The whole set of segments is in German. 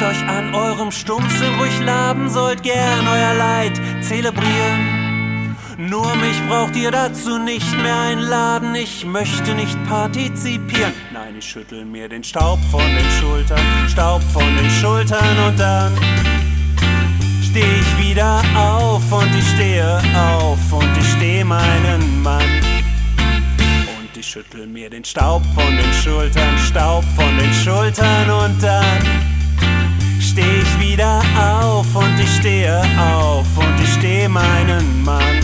euch an eurem Stumpfsinn ruhig laben, sollt gern euer Leid zelebrieren. Nur mich braucht ihr dazu nicht mehr einladen, ich möchte nicht partizipieren. Nein, ich schüttel mir den Staub von den Schultern, Staub von den Schultern und dann steh ich wieder auf und ich stehe auf und ich steh meinen Mann. Und ich schüttel mir den Staub von den Schultern, Staub von den Schultern und dann steh ich wieder auf und ich stehe auf und ich steh meinen Mann.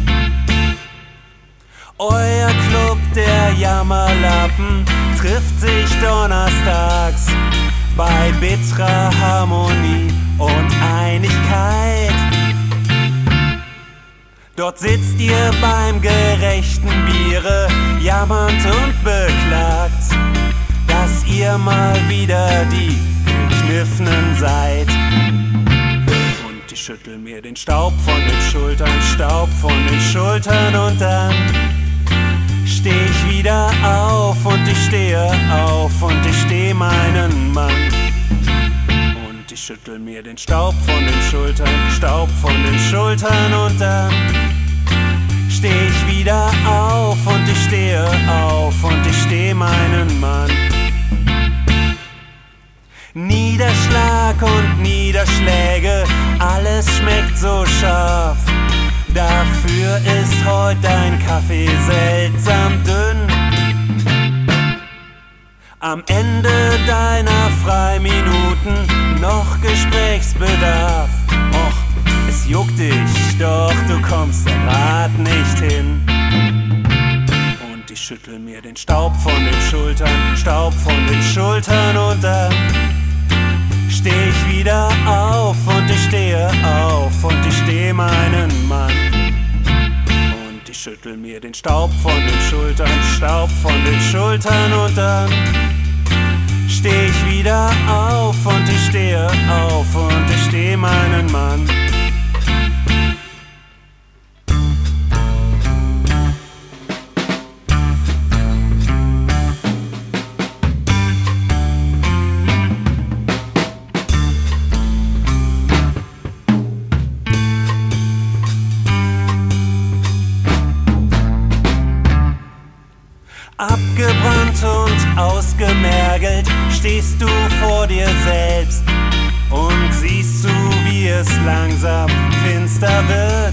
Euer Club der Jammerlappen trifft sich donnerstags bei bitterer Harmonie und Einigkeit. Dort sitzt ihr beim gerechten Biere, jammernd und beklagt, dass ihr mal wieder die Gekniffenen seid. Und ich schüttel mir den Staub von den Schultern, Staub von den Schultern und dann steh ich wieder auf und ich stehe auf und ich steh meinen Mann. Und ich schüttel mir den Staub von den Schultern, Staub von den Schultern und dann steh ich wieder auf und ich stehe auf und ich steh meinen Mann. Niederschlag und Niederschläge, alles schmeckt so scharf. Dafür ist heute dein Kaffee seltsam dünn. Am Ende deiner Freiminuten noch Gesprächsbedarf. Och, es juckt dich, doch du kommst da grad nicht hin. Und ich schüttel mir den Staub von den Schultern, Staub von den Schultern und dann steh ich wieder auf und ich stehe auf und ich steh meinen Mann. Und ich schüttel mir den Staub von den Schultern, Staub von den Schultern und dann steh ich wieder auf und ich stehe auf und ich steh meinen Mann. Abgebrannt und ausgemergelt stehst du vor dir selbst und siehst zu, wie es langsam finster wird.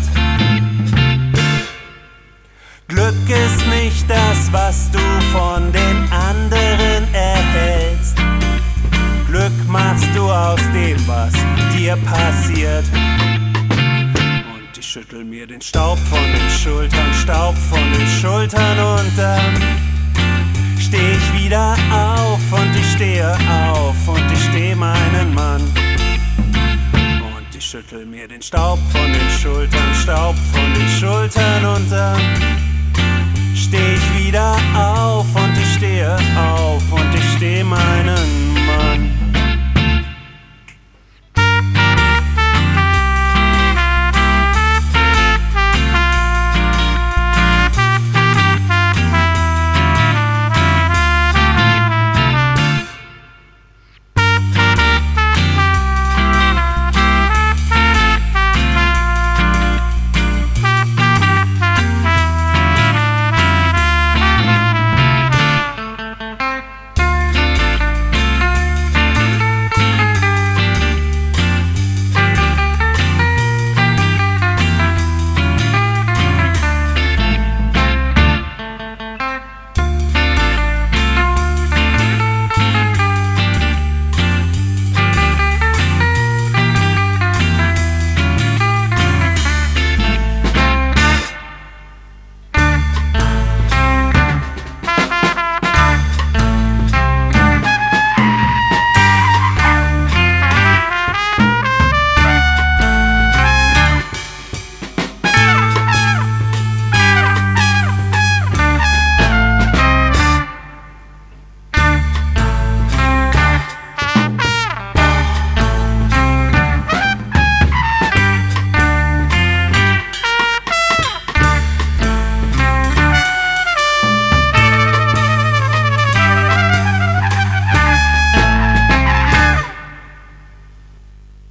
Glück ist nicht das, was du von den anderen erhältst. Glück machst du aus dem, was dir passiert. Und ich schüttel mir den Staub von den Schultern, Staub von den Schultern und dann steh ich wieder auf und ich stehe auf und ich steh meinen Mann. Und ich schüttel mir den Staub von den Schultern, Staub von den Schultern und dann steh ich wieder auf und ich stehe auf und ich steh meinen Mann.